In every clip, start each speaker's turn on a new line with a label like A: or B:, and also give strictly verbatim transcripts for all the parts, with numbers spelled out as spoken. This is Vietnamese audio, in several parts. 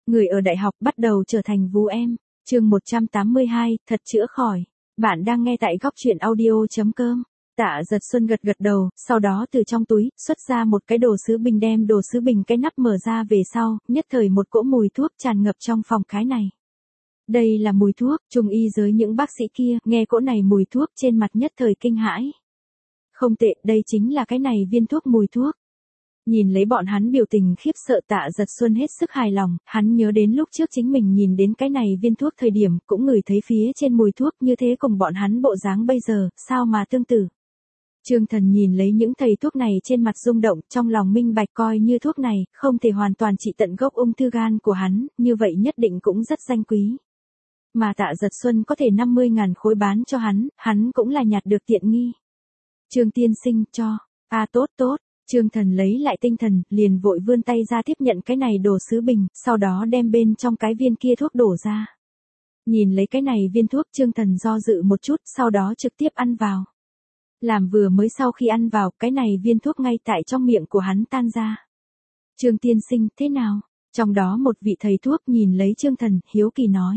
A: Người ở đại học bắt đầu trở thành vú em. Chương một trăm tám mươi hai, thật chữa khỏi. Bạn đang nghe tại góc truyện audio chấm com. Tạ Giật Xuân gật gật đầu, sau đó từ trong túi, xuất ra một cái đồ sứ bình đem đồ sứ bình cái nắp mở ra về sau, nhất thời một cỗ mùi thuốc tràn ngập trong phòng cái này. Đây là mùi thuốc, trung y giới những bác sĩ kia, nghe cỗ này mùi thuốc trên mặt nhất thời kinh hãi. Không tệ, đây chính là cái này viên thuốc mùi thuốc. Nhìn lấy bọn hắn biểu tình khiếp sợ Tạ Giật Xuân hết sức hài lòng, hắn nhớ đến lúc trước chính mình nhìn đến cái này viên thuốc thời điểm cũng ngửi thấy phía trên mùi thuốc như thế cùng bọn hắn bộ dáng bây giờ, sao mà tương tự. Trương Thần nhìn lấy những thầy thuốc này trên mặt rung động, trong lòng minh bạch coi như thuốc này không thể hoàn toàn trị tận gốc ung thư gan của hắn, như vậy nhất định cũng rất danh quý. Mà Tạ Giật Xuân có thể năm mươi ngàn khối bán cho hắn, hắn cũng là nhặt được tiện nghi. Trương tiên sinh cho, à tốt tốt. Trương Thần lấy lại tinh thần, liền vội vươn tay ra tiếp nhận cái này đồ sứ bình, sau đó đem bên trong cái viên kia thuốc đổ ra. Nhìn lấy cái này viên thuốc Trương Thần do dự một chút, sau đó trực tiếp ăn vào. Làm vừa mới sau khi ăn vào, cái này viên thuốc ngay tại trong miệng của hắn tan ra. Trương tiên sinh, thế nào? Trong đó một vị thầy thuốc nhìn lấy Trương Thần, hiếu kỳ nói.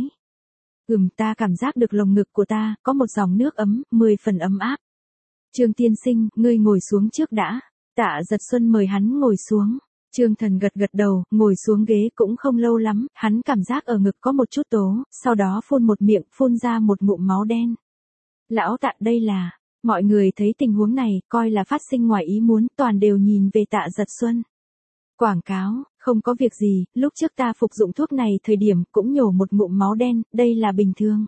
A: Ừm, ta cảm giác được lồng ngực của ta, có một dòng nước ấm, mười phần ấm áp. Trương tiên sinh, ngươi ngồi xuống trước đã. Tạ Giật Xuân mời hắn ngồi xuống. Trương Thần gật gật đầu, ngồi xuống ghế cũng không lâu lắm, hắn cảm giác ở ngực có một chút tố, sau đó phun một miệng, phun ra một ngụm máu đen. Lão Tạ, đây là, mọi người thấy tình huống này, coi là phát sinh ngoài ý muốn, toàn đều nhìn về Tạ Giật Xuân. Quảng cáo, không có việc gì, lúc trước ta phục dụng thuốc này thời điểm cũng nhổ một ngụm máu đen, đây là bình thường.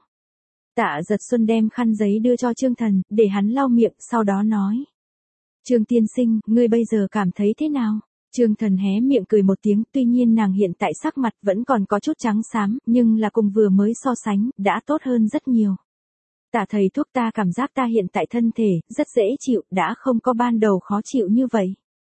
A: Tạ Giật Xuân đem khăn giấy đưa cho Trương Thần, để hắn lau miệng, sau đó nói. Trương tiên sinh, ngươi bây giờ cảm thấy thế nào? Trương Thần hé miệng cười một tiếng, tuy nhiên nàng hiện tại sắc mặt vẫn còn có chút trắng xám, nhưng là cùng vừa mới so sánh, đã tốt hơn rất nhiều. Tạ thầy thuốc, ta cảm giác ta hiện tại thân thể, rất dễ chịu, đã không có ban đầu khó chịu như vậy.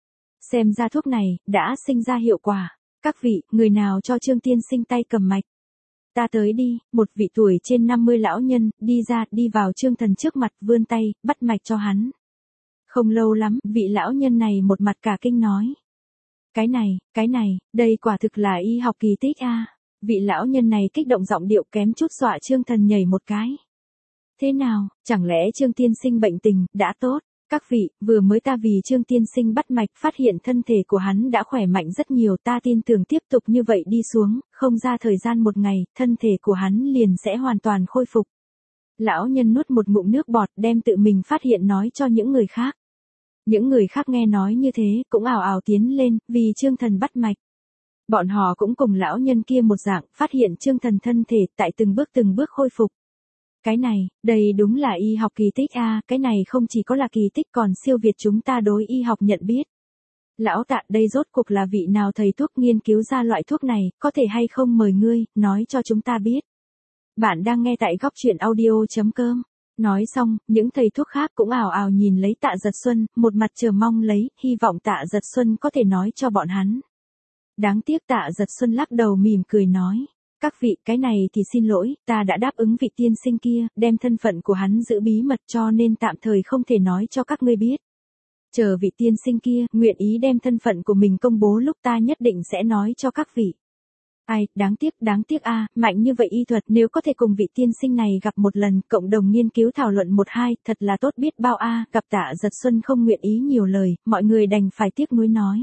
A: Xem ra thuốc này, đã sinh ra hiệu quả. Các vị, người nào cho Trương tiên sinh tay cầm mạch? Ta tới đi, một vị tuổi trên năm mươi lão nhân, đi ra, đi vào Trương Thần trước mặt, vươn tay, bắt mạch cho hắn. Không lâu lắm, vị lão nhân này một mặt cả kinh nói. Cái này, cái này, đây quả thực là y học kỳ tích a. Vị lão nhân này kích động giọng điệu kém chút dọa Trương Thần nhảy một cái. Thế nào, chẳng lẽ Trương tiên sinh bệnh tình, đã tốt? Các vị, vừa mới ta vì Trương tiên sinh bắt mạch phát hiện thân thể của hắn đã khỏe mạnh rất nhiều, ta tin tưởng tiếp tục như vậy đi xuống, không ra thời gian một ngày, thân thể của hắn liền sẽ hoàn toàn khôi phục. Lão nhân nuốt một ngụm nước bọt đem tự mình phát hiện nói cho những người khác. Những người khác nghe nói như thế, cũng ào ào tiến lên, vì Trương Thần bắt mạch. Bọn họ cũng cùng lão nhân kia một dạng, phát hiện Trương Thần thân thể, tại từng bước từng bước khôi phục. Cái này, đây đúng là y học kỳ tích a, cái này không chỉ có là kỳ tích còn siêu việt chúng ta đối y học nhận biết. Lão Tạ, đây rốt cuộc là vị nào thầy thuốc nghiên cứu ra loại thuốc này, có thể hay không mời ngươi, nói cho chúng ta biết. Bạn đang nghe tại góc truyện audio chấm com. Nói xong, những thầy thuốc khác cũng ào ào nhìn lấy Tạ Giật Xuân, một mặt chờ mong lấy, hy vọng Tạ Giật Xuân có thể nói cho bọn hắn. Đáng tiếc Tạ Giật Xuân lắc đầu mỉm cười nói. Các vị, cái này thì xin lỗi, ta đã đáp ứng vị tiên sinh kia, đem thân phận của hắn giữ bí mật cho nên tạm thời không thể nói cho các ngươi biết. Chờ vị tiên sinh kia, nguyện ý đem thân phận của mình công bố lúc ta nhất định sẽ nói cho các vị. Ai, đáng tiếc, đáng tiếc a, à, mạnh như vậy y thuật nếu có thể cùng vị tiên sinh này gặp một lần, cộng đồng nghiên cứu thảo luận một hai, thật là tốt biết bao a, à, gặp Tạ Giật Xuân không nguyện ý nhiều lời, mọi người đành phải tiếc nuối nói.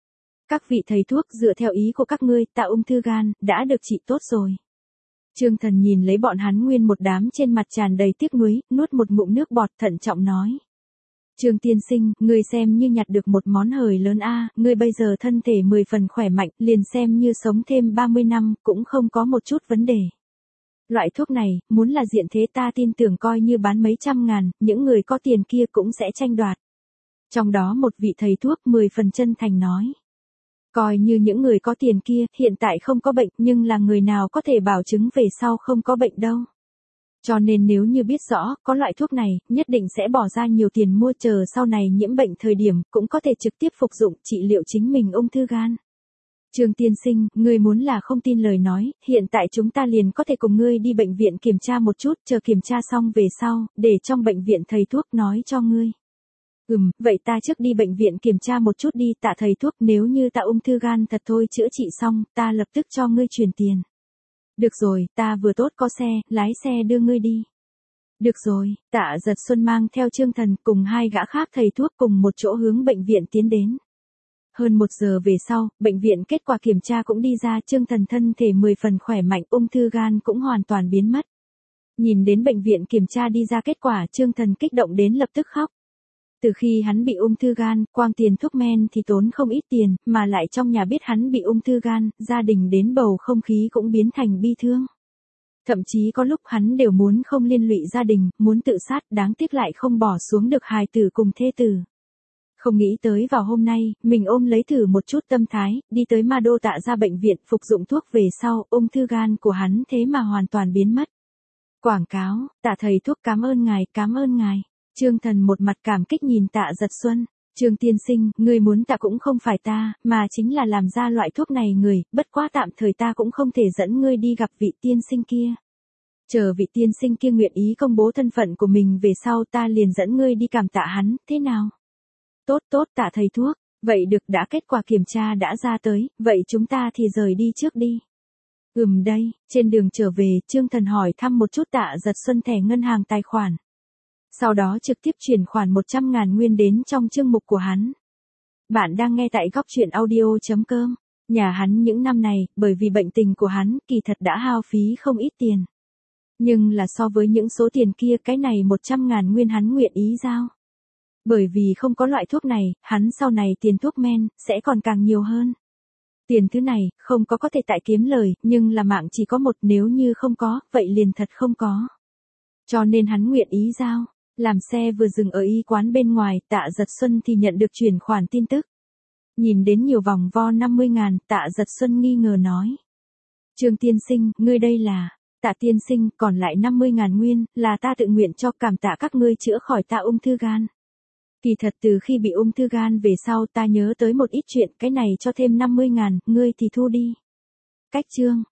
A: Các vị thầy thuốc, dựa theo ý của các ngươi, Tạ ung thư gan, đã được trị tốt rồi. Trương Thần nhìn lấy bọn hắn nguyên một đám trên mặt tràn đầy tiếc nuối, nuốt một ngụm nước bọt thận trọng nói. Trương tiên sinh, ngươi xem như nhặt được một món hời lớn a, à, ngươi bây giờ thân thể mười phần khỏe mạnh, liền xem như sống thêm ba mươi năm, cũng không có một chút vấn đề. Loại thuốc này, muốn là diện thế ta tin tưởng coi như bán mấy trăm ngàn, những người có tiền kia cũng sẽ tranh đoạt. Trong đó một vị thầy thuốc mười phần chân thành nói. Coi như những người có tiền kia, hiện tại không có bệnh, nhưng là người nào có thể bảo chứng về sau không có bệnh đâu. Cho nên nếu như biết rõ, có loại thuốc này, nhất định sẽ bỏ ra nhiều tiền mua, chờ sau này nhiễm bệnh thời điểm, cũng có thể trực tiếp phục dụng, trị liệu chính mình ung thư gan. Trương tiên sinh, ngươi muốn là không tin lời nói, hiện tại chúng ta liền có thể cùng ngươi đi bệnh viện kiểm tra một chút, chờ kiểm tra xong về sau, để trong bệnh viện thầy thuốc nói cho ngươi. Ừm, vậy ta trước đi bệnh viện kiểm tra một chút đi, Tạ thầy thuốc, nếu như ta ung thư gan thật thôi chữa trị xong, ta lập tức cho ngươi chuyển tiền. Được rồi, ta vừa tốt có xe, lái xe đưa ngươi đi. Được rồi, Tạ Giật Xuân mang theo Trương Thần cùng hai gã khác thầy thuốc cùng một chỗ hướng bệnh viện tiến đến. Hơn một giờ về sau, bệnh viện kết quả kiểm tra cũng đi ra, Trương Thần thân thể mười phần khỏe mạnh, ung thư gan cũng hoàn toàn biến mất. Nhìn đến bệnh viện kiểm tra đi ra kết quả, Trương Thần kích động đến lập tức khóc. Từ khi hắn bị ung thư gan, quang tiền thuốc men thì tốn không ít tiền, mà lại trong nhà biết hắn bị ung thư gan, gia đình đến bầu không khí cũng biến thành bi thương. Thậm chí có lúc hắn đều muốn không liên lụy gia đình, muốn tự sát, đáng tiếc lại không bỏ xuống được hài tử cùng thê tử. Không nghĩ tới vào hôm nay, mình ôm lấy thử một chút tâm thái, đi tới Ma Đô Tạ ra bệnh viện phục dụng thuốc về sau, ung thư gan của hắn thế mà hoàn toàn biến mất. Quảng cáo, Tạ thầy thuốc cảm ơn ngài, cảm ơn ngài. Trương Thần một mặt cảm kích nhìn Tạ Giật Xuân. Trương tiên sinh, người muốn tạ cũng không phải ta, mà chính là làm ra loại thuốc này người, bất quá tạm thời ta cũng không thể dẫn ngươi đi gặp vị tiên sinh kia. Chờ vị tiên sinh kia nguyện ý công bố thân phận của mình về sau ta liền dẫn ngươi đi cảm tạ hắn, thế nào? Tốt tốt Tạ thầy thuốc, vậy được, đã kết quả kiểm tra đã ra tới, vậy chúng ta thì rời đi trước đi. Ừm đây, trên đường trở về, Trương Thần hỏi thăm một chút Tạ Giật Xuân thẻ ngân hàng tài khoản. Sau đó trực tiếp chuyển khoản một trăm ngàn nguyên đến trong chương mục của hắn. Bạn đang nghe tại góc truyện audio.com. Nhà hắn những năm này, bởi vì bệnh tình của hắn, kỳ thật đã hao phí không ít tiền. Nhưng là so với những số tiền kia, cái này một trăm ngàn nguyên hắn nguyện ý giao. Bởi vì không có loại thuốc này, hắn sau này tiền thuốc men, sẽ còn càng nhiều hơn. Tiền thứ này, không có có thể tại kiếm lời, nhưng là mạng chỉ có một, nếu như không có, vậy liền thật không có. Cho nên hắn nguyện ý giao. Làm xe vừa dừng ở y quán bên ngoài, Tạ Giật Xuân thì nhận được chuyển khoản tin tức. Nhìn đến nhiều vòng vo năm mươi ngàn, Tạ Giật Xuân nghi ngờ nói. Trương tiên sinh, ngươi đây là, Tạ tiên sinh, còn lại năm mươi ngàn nguyên, là ta tự nguyện cho, cảm tạ các ngươi chữa khỏi ta ung thư gan. Kỳ thật từ khi bị ung thư gan về sau ta nhớ tới một ít chuyện, cái này cho thêm năm mươi ngàn, ngươi thì thu đi. Cách chương.